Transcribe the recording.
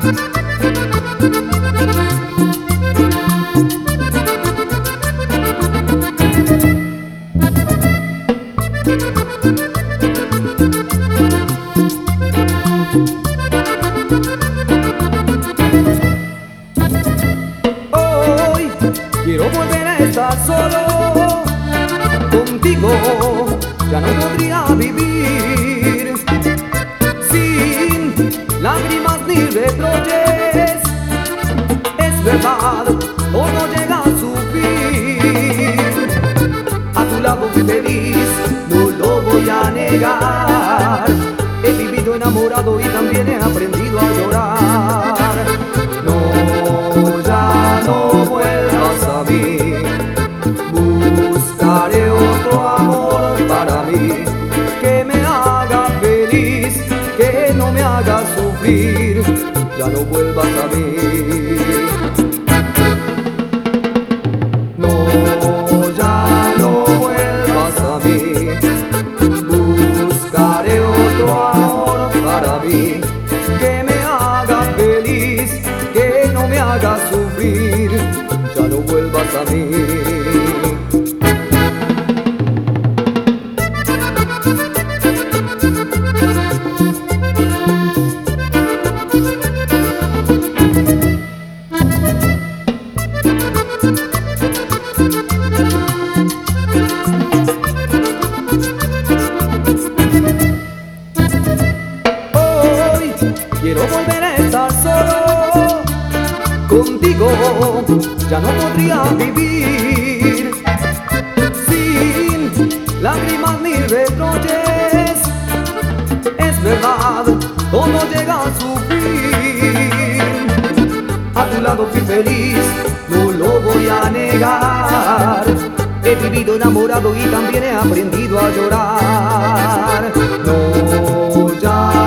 Hoy quiero volver a estar solo contigo, ya no podría vivir sin lágrimas ni reproches. Es verdad, todo llega a su fin. A tu lado fui feliz, no lo voy a negar. He vivido enamorado y también he aprendido a llorar. No, ya no vuelvas a mí. Buscaré otro amor para mí, que me haga feliz, que no me haga sufrir. Ya no vuelvas a mí. No, ya no vuelvas a mí. Buscaré otro amor para mí, que me haga feliz, que no me haga sufrir. Ya no vuelvas a mí. Quiero volver a estar solo contigo, ya no podría vivir sin lágrimas ni reproches. Es verdad, todo llega a su fin. A tu lado fui feliz, no lo voy a negar. He vivido enamorado y también he aprendido a llorar. No, ya